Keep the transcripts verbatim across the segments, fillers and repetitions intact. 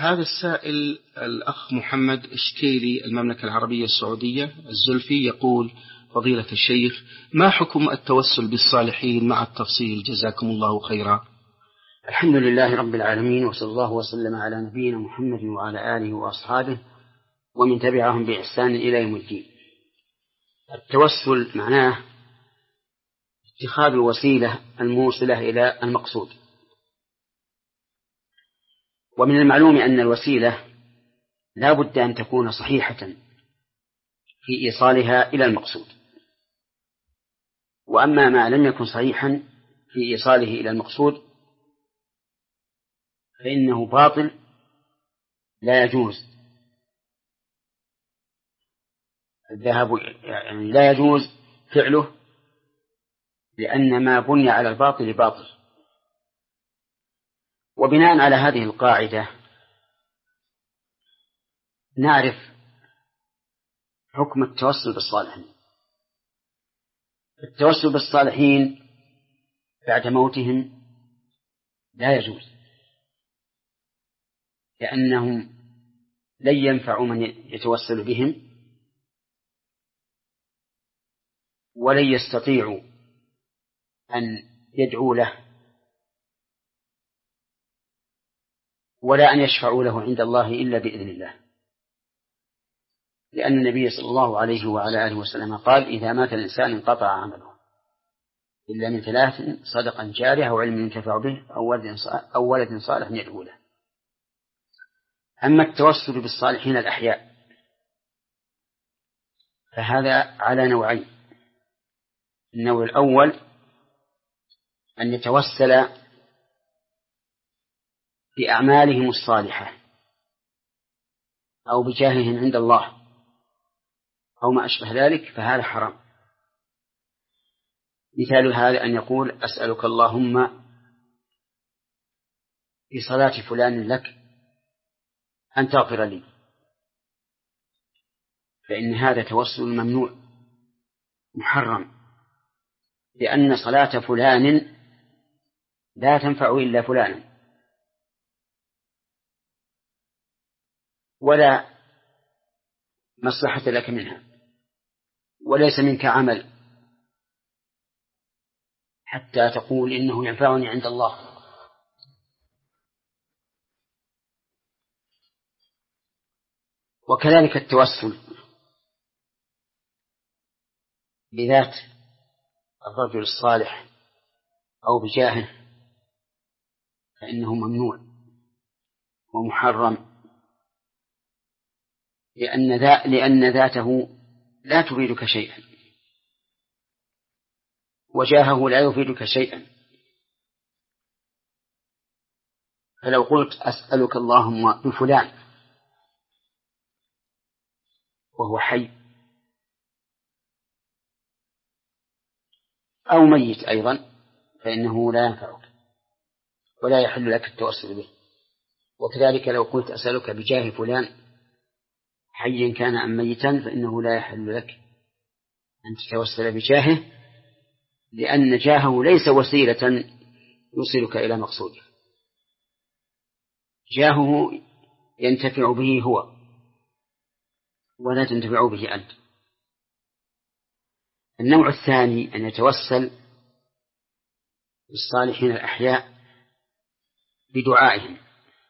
هذا السائل الأخ محمد إشكيلي، المملكة العربية السعودية الزلفي، يقول: فضيلة الشيخ، ما حكم التوسل بالصالحين مع التفصيل؟ جزاكم الله خيرا. الحمد لله رب العالمين، وصلى الله وسلم على نبينا محمد وعلى آله وأصحابه ومن تبعهم بإحسان إلى يوم الدين. التوسل معناه اتخاذ الوسيلة الموصلة إلى المقصود، ومن المعلوم أن الوسيلة لا بد أن تكون صحيحة في إيصالها إلى المقصود، وأما ما لم يكن صحيحا في إيصاله إلى المقصود فإنه باطل لا يجوز الذهاب، يعني لا يجوز فعله، لأن ما بني على الباطل باطل. وبناء على هذه القاعدة نعرف حكم التوسل بالصالحين. التوسل بالصالحين بعد موتهم لا يجوز، لأنهم لن ينفعوا من يتوسل بهم، ولن يستطيعوا أن يدعوا له، ولا أن يشفعوا له عند الله إلا بإذن الله، لأن النبي صلى الله عليه وعلى آله وسلم قال: إذا مات الإنسان انقطع عمله إلا من ثلاث: صدقة جارية أو علم ينتفع به أو ولد صالح يدعو له. أما التوسل بالصالحين الأحياء فهذا على نوعين. النوع الأول أن يتوسل بأعمالهم الصالحة أو بجاههم عند الله أو ما أشبه ذلك، فهذا حرام. مثال هذا أن يقول: أسألك اللهم في صلاة فلان لك أن تغفر لي، فإن هذا توسل ممنوع محرم، لأن صلاة فلان لا تنفع إلا فلانا، ولا مصلحة لك منها، وليس منك عمل حتى تقول إنه ينفعني عند الله. وكذلك التوسل بذات الرجل الصالح أو بجاهه فإنه ممنوع ومحرم، لأن, ذا لأن ذاته لا تفيدك شيئا، وجاهه لا يفيدك شيئا. فلو قلت: أسألك اللهم بفلان وهو حي أو ميت أيضا فإنه لا ينفعك ولا يحل لك التوسل به. وكذلك لو قلت: أسألك بجاه فلان حيا كان أم ميتا فإنه لا يحل لك أن تتوسل بجاهه، لأن جاهه ليس وسيلة يوصلك إلى مقصودك، جاهه ينتفع به هو ولا تنتفع به أنت. النوع الثاني أن يتوسل بالصالحين الأحياء بدعائهم،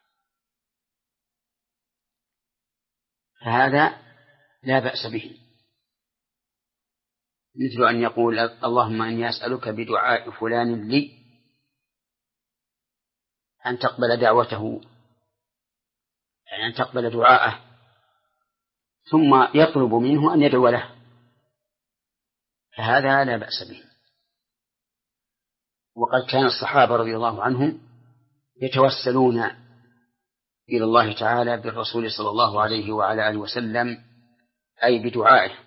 فهذا لا بأس به، مثل أن يقول: اللهم إني أسألك بدعاء فلان لي أن تقبل دعوته، يعني أن تقبل دعاءه، ثم يطلب منه أن يدعو له، فهذا لا بأس به. وقد كان الصحابة رضي الله عنهم يتوسلون إلى الله تعالى بالرسول صلى الله عليه وعلى آله وسلم، أي بدعائه،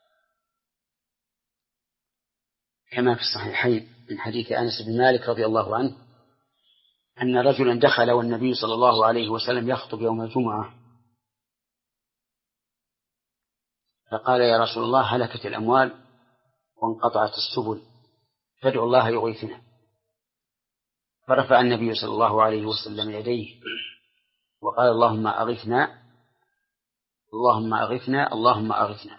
كما في الصحيحين من حديث أنس بن مالك رضي الله عنه أن رجلا دخل والنبي صلى الله عليه وسلم يخطب يوم الجمعة، فقال: يا رسول الله، هلكت الأموال وانقطعت السبل، فادعوا الله يغيثنا. فرفع النبي صلى الله عليه وسلم يديه وقال اللهم أغثنا اللهم أغثنا اللهم أغثنا،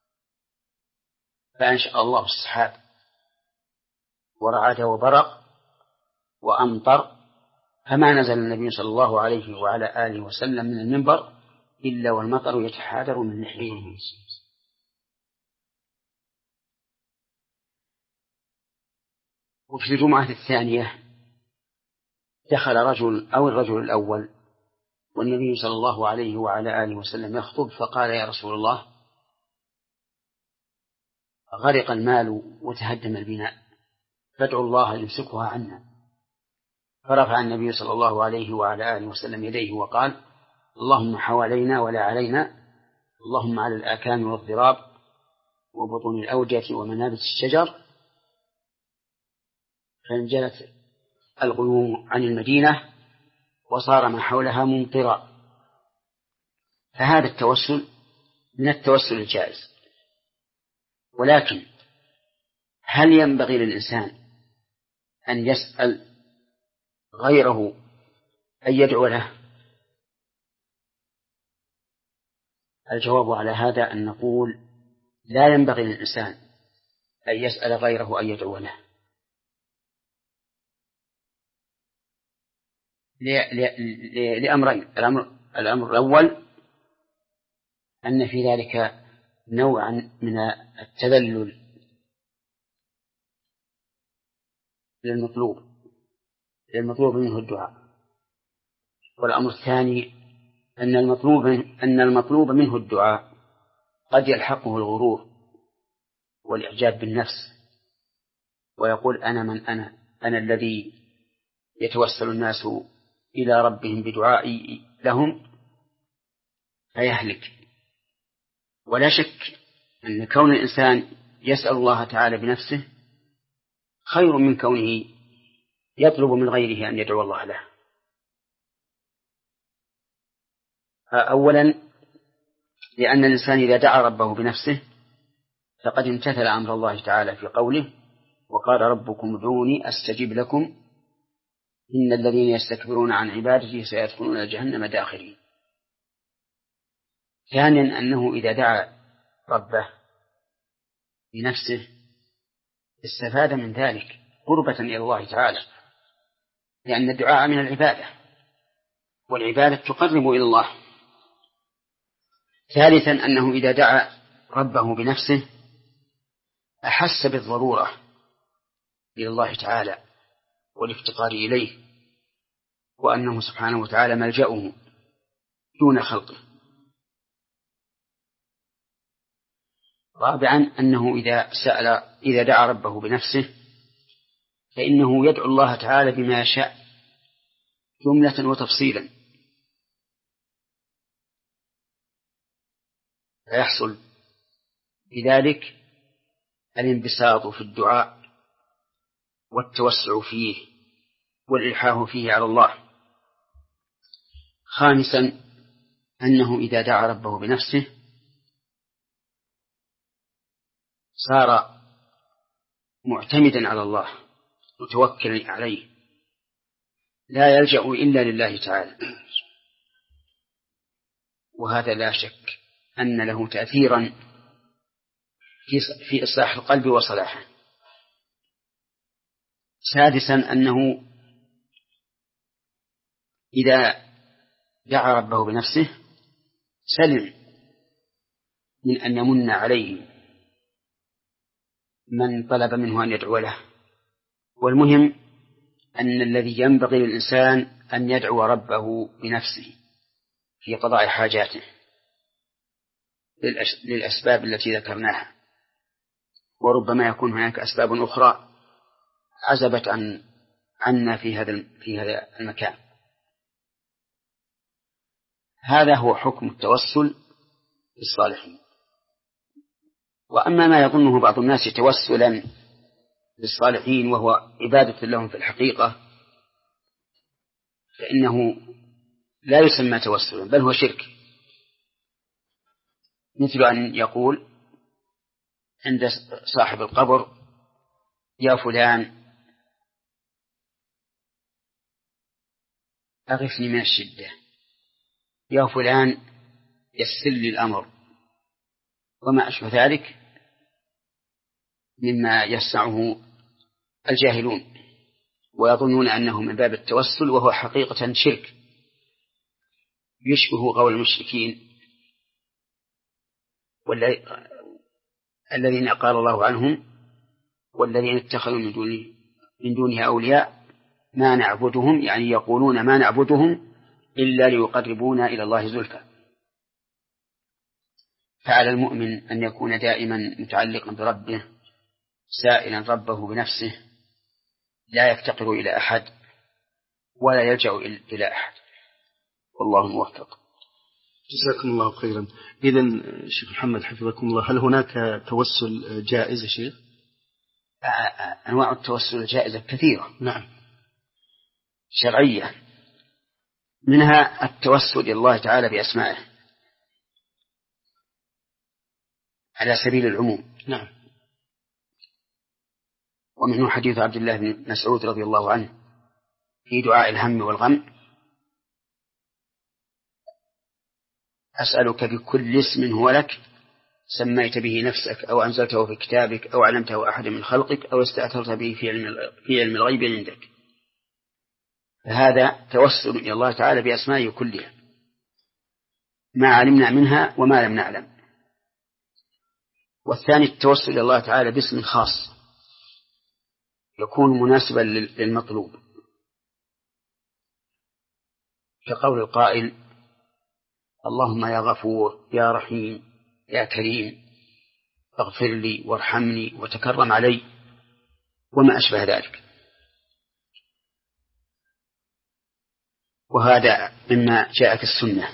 فأنشأ الله السحاب ورعد وبرق وأمطر، فما نزل النبي صلى الله عليه وعلى آله وسلم من المنبر إلا والمطر يتحادر من نحره. وفي الجمعة الثانية دخل رجل أو الرجل الأول والنبي صلى الله عليه وعلى آله وسلم يخطب، فقال يا رسول الله غرق المال وتهدم البناء، فادعوا الله يمسكها عنا. فرفع النبي صلى الله عليه وعلى آله وسلم يديه وقال اللهم حوالينا ولا علينا، اللهم على الآكام والضراب وبطون الأودية ومنابت الشجر. فانجلت الغيوم عن المدينة وصار ما حولها ممطرا. فهذا التوسل من التوسل الجائز، ولكن هل ينبغي للإنسان أن يسأل غيره أن يدعو له؟ الجواب على هذا أن نقول لا ينبغي للإنسان أن يسأل غيره أن يدعو له، لأمرين. الأمر, الأمر الأول أن في ذلك نوعا من التذلل للمطلوب للمطلوب منه الدعاء. والأمر الثاني أن المطلوب أن المطلوب منه الدعاء قد يلحقه الغرور والإعجاب بالنفس، ويقول أنا من أنا أنا الذي يتوسل الناس إلى ربهم بدعائي لهم، فيهلك. ولا شك أن كون الإنسان يسأل الله تعالى بنفسه خير من كونه يطلب من غيره أن يدعو الله له. أولا لأن الإنسان إذا دعا ربه بنفسه فقد امتثل أمر الله تعالى في قوله وقال ربكم ادعوني أستجب لكم إن الذين يستكبرون عن عبادتي سيدخلون جهنم داخرين. ثانيا أنه إذا دعا ربه بنفسه استفاد من ذلك قربة إلى الله تعالى، لأن الدعاء من العبادة والعبادة تقرب إلى الله. ثالثا أنه إذا دعا ربه بنفسه أحس بالضرورة إلى الله تعالى والافتقار إليه، وأنه سبحانه وتعالى ملجأه دون خلقه. رابعا أنه إذا سأل إذا دعا ربه بنفسه فإنه يدعو الله تعالى بما يشاء جملة وتفصيلا، فيحصل بذلك الانبساط في الدعاء والتوسع فيه والإلحاح فيه على الله. خامسا أنه إذا دعا ربه بنفسه صار معتمدا على الله متوكلا عليه لا يلجأ إلا لله تعالى، وهذا لا شك أن له تأثيرا في إصلاح القلب وصلاحه. سادسا أنه إذا دعا ربه بنفسه سلم من أن يمن عليه من طلب منه أن يدعو له. والمهم أن الذي ينبغي للإنسان أن يدعو ربه بنفسه في قضاء حاجاته للأسباب التي ذكرناها، وربما يكون هناك أسباب أخرى عزبت عن عنا في هذا في هذا المكان. هذا هو حكم التوسل بالصالحين. وأما ما يظنه بعض الناس توسلا بالصالحين وهو عبادة لهم في الحقيقة فإنه لا يسمى توسلا بل هو شرك، مثل أن يقول عند صاحب القبر يا فلان أغثني من الشدة، يا فلان يسر لي الأمر وما أشبه ذلك مما يصنعه الجاهلون ويظنون أنه من باب التوسل، وهو حقيقة شرك يشبه قول المشركين الذين قال الله عنهم والذين اتخذوا من دونه من دونها أولياء ما نعبدهم، يعني يقولون ما نعبدهم إلا ليقربونا إلى الله زلفى. فعلى المؤمن أن يكون دائما متعلقا بربه سائلا ربه بنفسه، لا يفتقر إلى أحد ولا يلجأ إلى أحد، والله موفق. جزاكم الله خيرا. إذن شيخ محمد حفظكم الله، هل هناك توسل جائز يا شيخ؟ أنواع التوسل الجائزة كثيرة، نعم، شرعية، منها التوسل إلى الله تعالى بأسمائه على سبيل العموم، نعم، ومنه حديث عبد الله بن مسعود رضي الله عنه في دعاء الهم والغم: أسألك بكل اسم هو لك سميت به نفسك أو أنزلته في كتابك أو علمته أحد من خلقك أو استأثرت به في علم في علم الغيب عندك. فهذا توسل إلى الله تعالى بأسمائه كلها ما علمنا منها وما لم نعلم. والثاني التوسل إلى الله تعالى باسم خاص يكون مناسبا للمطلوب، كقول القائل: اللهم يا غفور يا رحيم يا كريم اغفر لي وارحمني وتكرم علي، وما أشبه ذلك. وهذا مما جاء في السنة،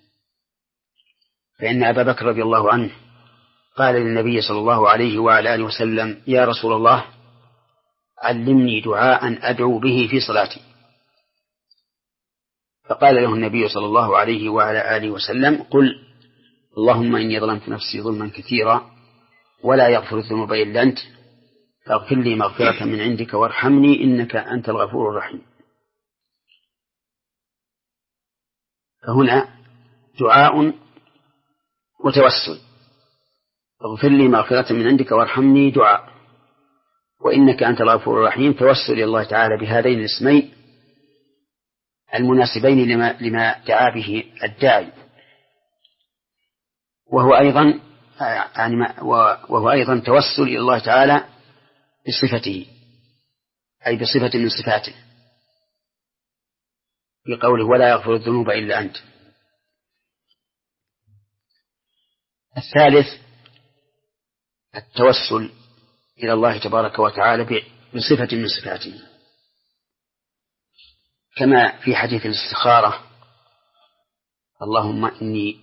فإن أبا بكر رضي الله عنه قال للنبي صلى الله عليه وعلى آله وسلم: يا رسول الله علمني دعاء أدعو به في صلاتي. فقال له النبي صلى الله عليه وعلى آله وسلم: قل اللهم إني ظلمت نفسي ظلما كثيرا ولا يغفر الذنوب إلا أنت فاغفر لي مغفرة من عندك وارحمني إنك أنت الغفور الرحيم. فهنا دعاء وتوسل: اغفر لي مغفرة من عندك وارحمني دعاء، وإنك أنت الغفور الرحيم توسل إلى الله تعالى بهذين الاسمين المناسبين لما, لما دعا به الداعي، وهو أيضا يعني وهو أيضا توسل إلى الله تعالى بصفته، أي بصفة من صفاته، بقوله: ولا يغفر الذنوب إلا أنت. الثالث التوسل إلى الله تبارك وتعالى بصفة من صفاته، كما في حديث الاستخارة: اللهم إني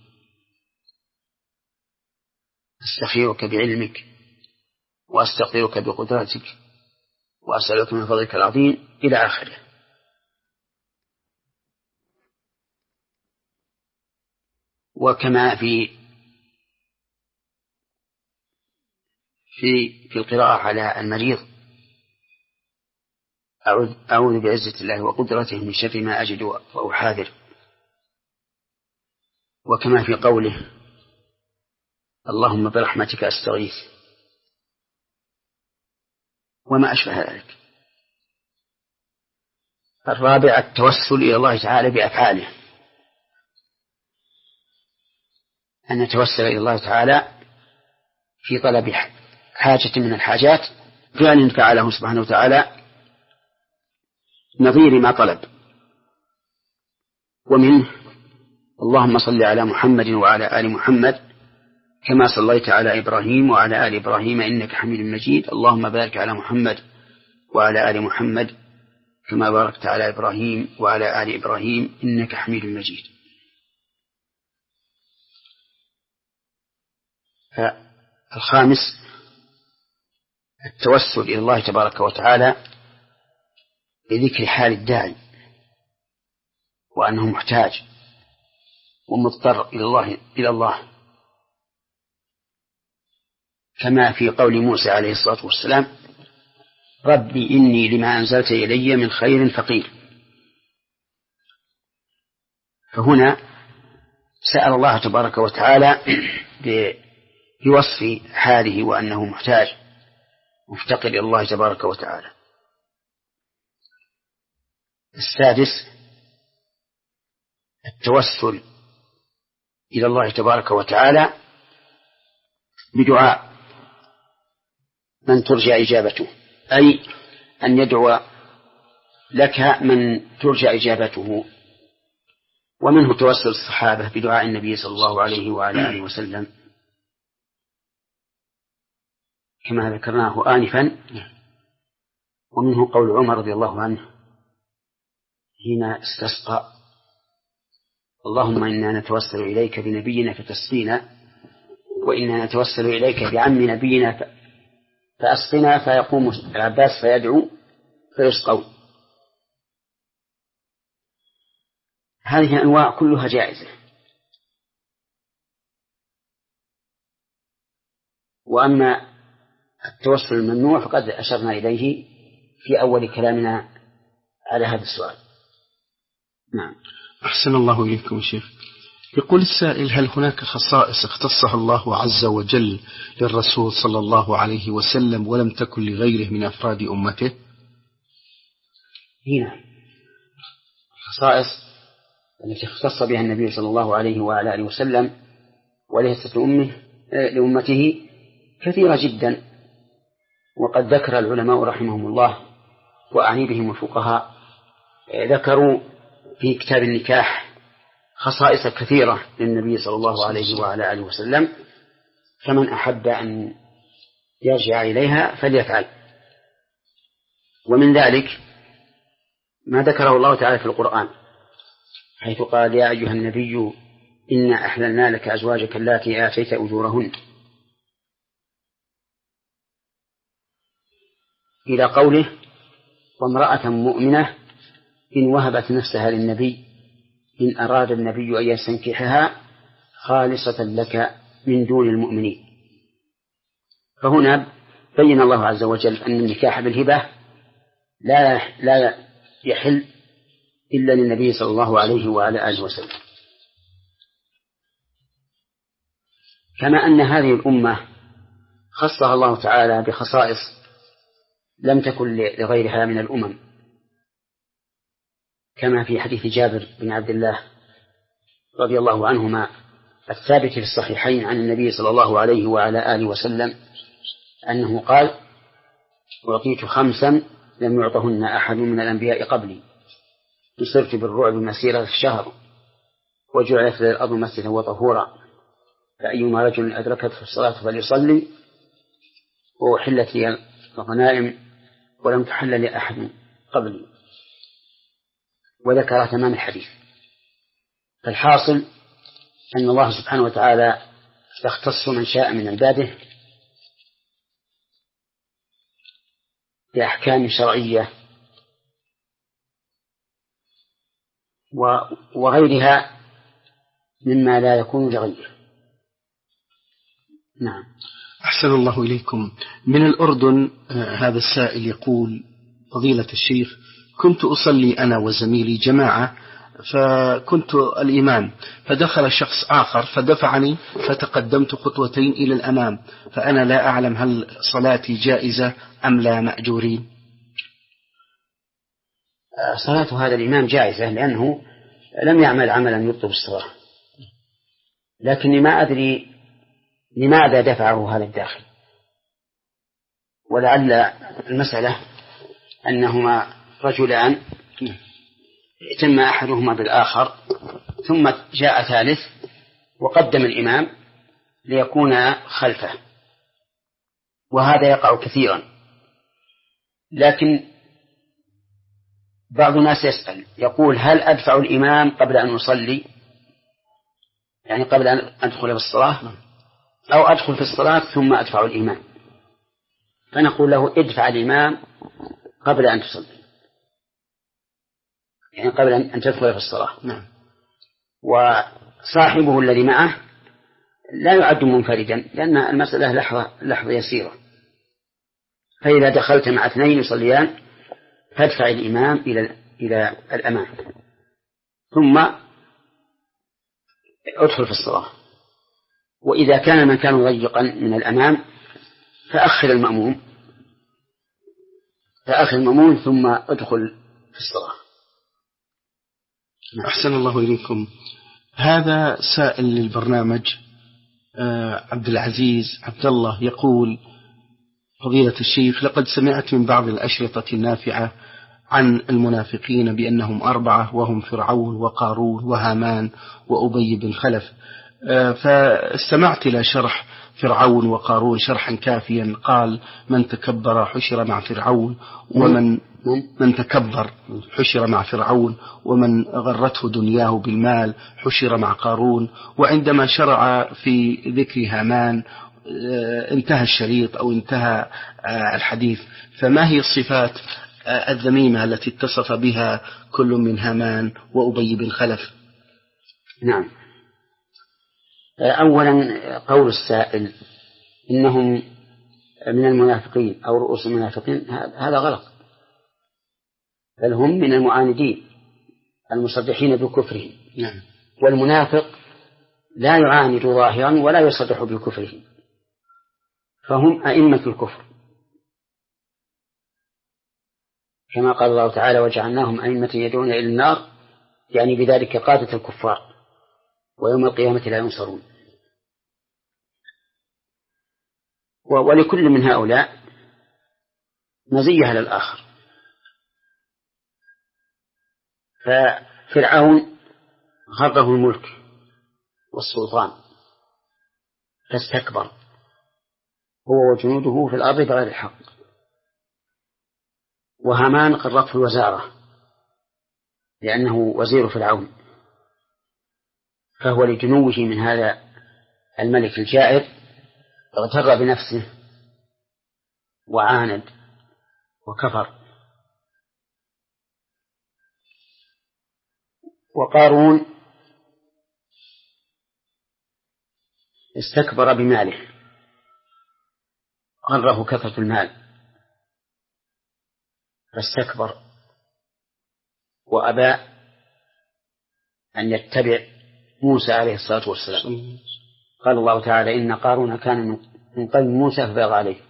أستخيرك بعلمك وأستقدرك بقدرتك وأسألك من فضلك العظيم إلى آخره. وكما في في في القراءة على المريض: أعوذ, أعوذ بعزة الله وقدرته من شر ما أجد وأحاذر. وكما في قوله: اللهم برحمتك أستغيث، وما أشبه ذلك. الرابع التوسل إلى الله تعالى بأفعاله، أن نتوسل إلى الله تعالى في طلب حاجة من الحاجات فعل فعله سبحانه وتعالى نظير ما طلب. ومنه: اللهم صل على محمد وعلى آل محمد كما صليت على إبراهيم وعلى آل إبراهيم إنك حميد مجيد، اللهم بارك على محمد وعلى آل محمد كما باركت على إبراهيم وعلى آل إبراهيم إنك حميد مجيد. الخامس التوسل إلى الله تبارك وتعالى بذكر حال الداعي وأنه محتاج ومضطر إلى الله إلى الله كما في قول موسى عليه الصلاة والسلام: ربي إني لما أنزلت إلي من خير فقير. فهنا سأل الله تبارك وتعالى بوصف حاله وأنه محتاج مفتقر إلى الله تبارك وتعالى. السادس التوسل إلى الله تبارك وتعالى بدعاء من ترجى إجابته، أي أن يدعو لك من ترجى إجابته. ومنه توسل الصحابة بدعاء النبي صلى الله عليه وعلى آله وسلم كما ذكرناه آنفا. ومنه قول عمر رضي الله عنه حين استسقى: اللهم إنا نتوسل إليك بنبينا فتسقينا، وإنا نتوسل إليك بعم نبينا فأسقنا. فيقوم العباس فيدعو فيسقون. هذه الأنواع كلها جائزة. وأما التوسل الممنوع فقد أشرنا إليه في أول كلامنا على هذا السؤال. نعم. أحسن الله إليكم شيخ. يقول السائل: هل هناك خصائص اختصها الله عز وجل للرسول صلى الله عليه وسلم ولم تكن لغيره من أفراد أمته؟ هنا خصائص التي اختص بها النبي صلى الله عليه وعلى آله وسلم وليست أمه لأمته كثيرة جدا. وقد ذكر العلماء رحمهم الله وأعني بهم الفقهاء، ذكروا في كتاب النكاح خصائص كثيرة للنبي صلى الله عليه وعلى آله وسلم، فمن أحب أن يرجع إليها فليفعل. ومن ذلك ما ذكره الله تعالى في القرآن حيث قال: يا أيها النبي إنا أحللنا لك أزواجك اللاتي آتيت أجورهن، إلى قوله: وامرأة مؤمنة إن وهبت نفسها للنبي إن أراد النبي أن يستنكحها خالصة لك من دون المؤمنين. فهنا بين الله عز وجل أن النكاح بالهبة لا لا يحل إلا للنبي صلى الله عليه وعلى آله وسلم. كما أن هذه الأمة خصها الله تعالى بخصائص لم تكن لغيرها من الأمم، كما في حديث جابر بن عبد الله رضي الله عنهما الثابت في الصحيحين عن النبي صلى الله عليه وعلى آله وسلم أنه قال: أعطيت خمسا لم يعطهن أحد من الأنبياء قبلي، نصرت بالرعب مسيرة الشهر، وجعلت للأرض مسجدا وطهورا، فأيما رجل أدركته الصلاة فليصلي، وأحلت لي الغنائم ولم تحل لأحد قبلي. وذكر تمام الحديث. فالحاصل أن الله سبحانه وتعالى يختص من شاء من عباده بأحكام شرعية وغيرها مما لا يكون لغيره. نعم. أحسن الله إليكم. من الأردن هذا السائل يقول: فضيلة الشيخ، كنت أصلي أنا وزميلي جماعة، فكنت الإمام، فدخل شخص آخر فدفعني فتقدمت خطوتين إلى الأمام، فأنا لا أعلم هل صلاتي جائزة أم لا مأجورين؟ صلاة هذا الإمام جائزة لأنه لم يعمل عملا يبطل الصلاة، لكني ما أدري لماذا دفعه هذا الداخل. ولعل المسألة أنهما رجلان اهتم أحدهما بالآخر ثم جاء ثالث وقدم الإمام ليكون خلفه، وهذا يقع كثيرا. لكن بعض الناس يسأل يقول: هل أدفع الإمام قبل أن أصلي، يعني قبل أن أدخل في الصلاة، أو أدخل في الصلاة ثم أدفع الإمام؟ فنقول له: ادفع الإمام قبل أن تصلي، يعني قبل أن تدخل في الصلاة. نعم. وصاحبه الذي معه لا يعد منفردا، لأن المسألة لحظة, لحظة يسيرة. فإذا دخلت مع اثنين يصليان فادفع الإمام إلى إلى الأمام، ثم ادخل في الصلاة. وإذا كان مكان ضيقا من الأمام فأخر المأموم فأخر المأموم ثم ادخل في الصلاة. أحسن الله إليكم. هذا سائل للبرنامج عبد العزيز عبد الله يقول: فضيلة الشيخ، لقد سمعت من بعض الأشرطة النافعة عن المنافقين بأنهم أربعة، وهم فرعون وقارون وهامان وأبي بن خلف، فاستمعت إلى شرح فرعون وقارون شرحا كافيا، قال: من تكبر حشر مع فرعون، ومن من تكبر حشر مع فرعون، ومن غرته دنياه بالمال حشر مع قارون. وعندما شرع في ذكر هامان انتهى الشريط أو انتهى الحديث. فما هي الصفات الذميمة التي اتصف بها كل من هامان وأبي بن خلف؟ نعم. أولا قول السائل إنهم من المنافقين أو رؤوس المنافقين هذا غلط، بل هم من المعاندين المصرحين بكفرهم. نعم. والمنافق لا يعاند ظاهرا ولا يصرح بكفره، فهم أئمة الكفر، كما قال الله تعالى: وجعلناهم أئمة يدعون إلى النار، يعني بذلك قادة الكفار، ويوم القيامة لا ينصرون. ولكل من هؤلاء مزية على الآخر. ففرعون غره الملك والسلطان فاستكبر هو وجنوده في الأرض بغير الحق. وهامان غرته الوزارة لأنه وزير فرعون، فهو لجنوه من هذا الملك الجائر اغتر بنفسه وعاند وكفر. وقارون استكبر بماله، غره كثرة المال فاستكبر وأبى أن يتبع موسى عليه الصلاة والسلام. قال الله تعالى: إن قارون كان من قوم موسى فبغى عليه.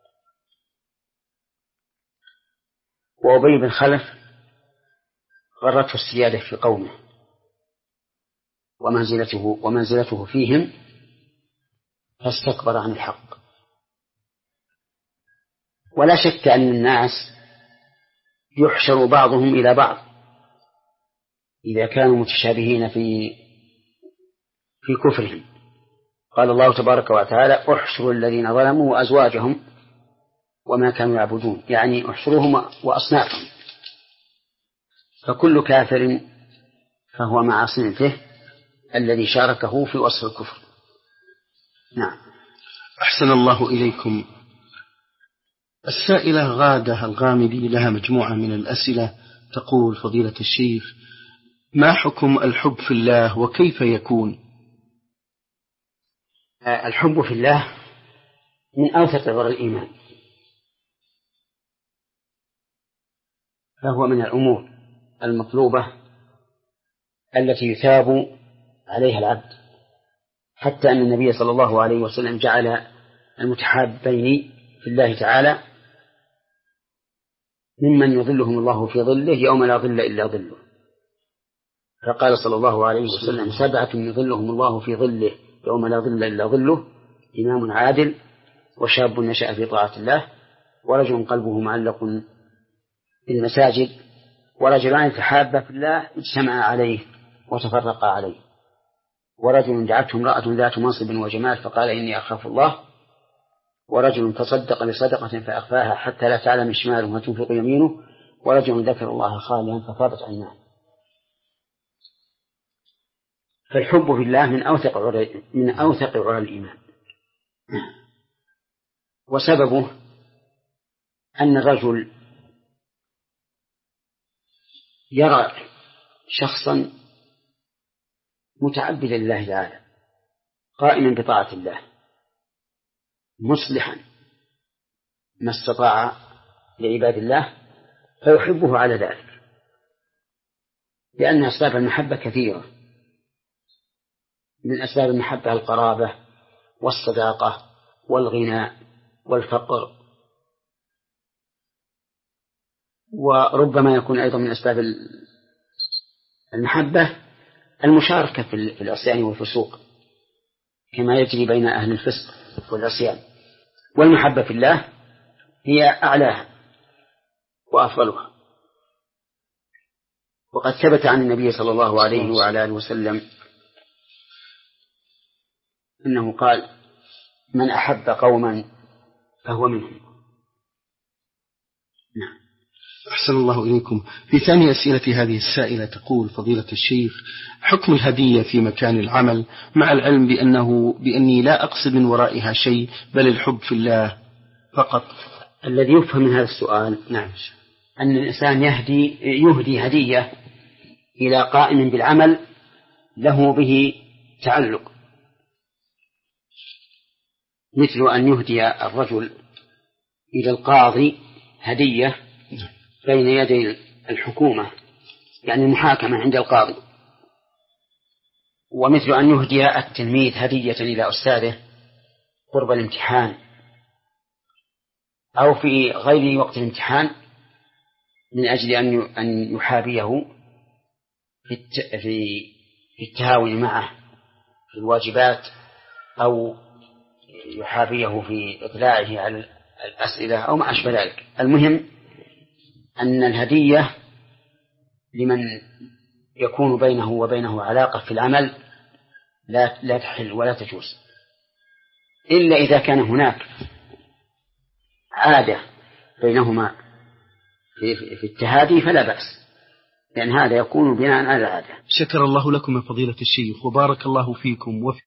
وأبي بن خلف غرته السيادة في قومه ومنزلته ومنزلته فيهم فاستكبر عن الحق. ولا شك أن الناس يحشر بعضهم إلى بعض إذا كانوا متشابهين في في كفرهم. قال الله تبارك وتعالى: احشروا الذين ظلموا وأزواجهم وما كانوا يعبدون، يعني احشروهم وأصنافهم. فكل كافر فهو مع صنفه الذي شاركه في وصف الكفر. نعم. أحسن الله إليكم. السائلة غادة الغامدي لها مجموعة من الأسئلة، تقول: فضيلة الشيخ، ما حكم الحب في الله وكيف يكون؟ الحب في الله من أوثق عرى الإيمان، فهو من الأمور المطلوبة التي يثاب عليها العبد، حتى أن النبي صلى الله عليه وسلم جعل المتحابين في الله تعالى ممن يظلهم الله في ظله يوم لا ظل إلا ظله. فقال صلى الله عليه وسلم: سبعة يظلهم الله في ظله يوم لا ظل إلا ظله: إمام عادل، وشاب نشأ في طاعة الله، ورجل قلبه معلق بالمساجد، ورجلان تحابا في الله اجتمعا عليه وتفرقا عليه، ورجل دعته امرأة ذات منصب وجمال فقال: إني أخاف الله، ورجل تصدق بصدقة فأخفاها حتى لا تعلم شماله ما تنفق يمينه، ورجل ذكر الله خاليا ففاضت عيناه. فالحب في الله من أوثق من أوثق عرى الإيمان. وسببه أن الرجل يرى شخصا متعبدا لله تعالى قائما بطاعة الله مصلحا ما استطاع لعباد الله، فيحبه على ذلك، لأن أسباب المحبة كثيرة، من أسباب المحبة القرابة والصداقة والغنى والفقر، وربما يكون أيضا من أسباب المحبة المشاركة في العصيان والفسوق كما يجري بين أهل الفسق والعصيان. والمحبة في الله هي أعلاها وأفضلها. وقد ثبت عن النبي صلى الله عليه وعلى آله وسلم أنه قال: من أحب قوما فهو منهم. نعم. أحسن الله إليكم. في ثاني أسئلة هذه السائلة تقول فضيلة الشيخ: حكم الهدية في مكان العمل مع العلم بأنه بأني لا أقصد من ورائها شيء بل الحب في الله فقط. الذي يفهم من هذا السؤال نعم أن الإنسان يهدي يهدي هدية إلى قائم بالعمل له به تعلق، مثل أن يهدي الرجل إلى القاضي هدية بين يدي الحكومة، يعني المحاكمة عند القاضي، ومثل أن يهدي التلميذ هدية إلى أستاذه قرب الامتحان، أو في غير وقت الامتحان من أجل أن يحابيه في التهاون معه في الواجبات، أو يحابيه في إطلاعه على الأسئلة أو ما أشبه ذلك. المهم أن الهدية لمن يكون بينه وبينه علاقة في العمل لا لا تحل ولا تجوز، إلا إذا كان هناك عادة بينهما في التهادي فلا بأس، لأن هذا يكون بناء على العادة. شكر الله لكم يا فضيلة الشيخ وبارك الله فيكم.